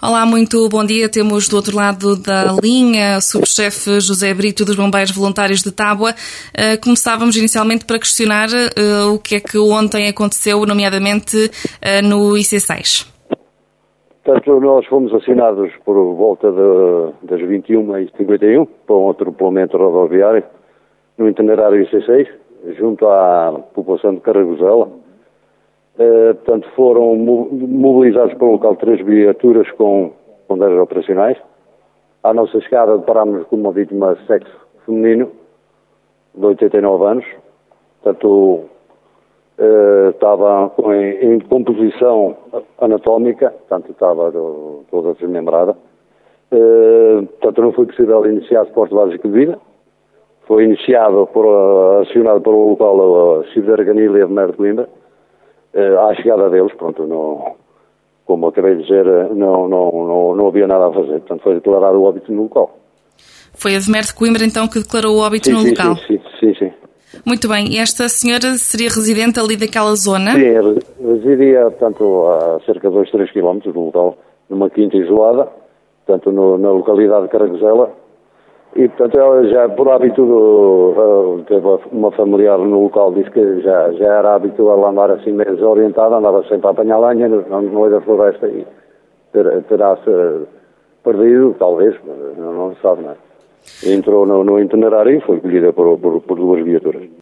Olá, muito bom dia. Temos do outro lado da linha o subchefe José Brito dos Bombeiros Voluntários de Tábua. Começávamos inicialmente para questionar o que é que ontem aconteceu, nomeadamente no IC6. Portanto, nós fomos assinados por volta das 21h51 para um atropelamento rodoviário no itinerário IC6, junto à população de Carragozela. Portanto, foram mobilizados para o local 3 viaturas com 10 operacionais. À nossa chegada deparámos com uma vítima de sexo feminino, de 89 anos. Portanto, estava em composição anatómica, portanto estava toda desmembrada. Portanto, não foi possível iniciar suporte básico de vida. Foi acionado para o local a Chico da Arganilha de Mer de Coimbra. À chegada deles, pronto, não, como acabei de dizer, não havia nada a fazer. Portanto, foi declarado o óbito no local. Foi a de Mer de Coimbra, então, que declarou o óbito no local? Sim. Muito bem. E esta senhora seria residente ali daquela zona? Sim, residia, portanto, a cerca de 2-3 km do local, numa quinta isolada, portanto, na localidade de Carragozela. E, portanto, ela já, por hábito, teve uma familiar no local, disse que já era hábito ela andar assim meio desorientada, andava sempre a apanhar lenha no meio da floresta e terá-se perdido, talvez, não se sabe, não é? Entrou no itinerário e foi colhida por duas viaturas.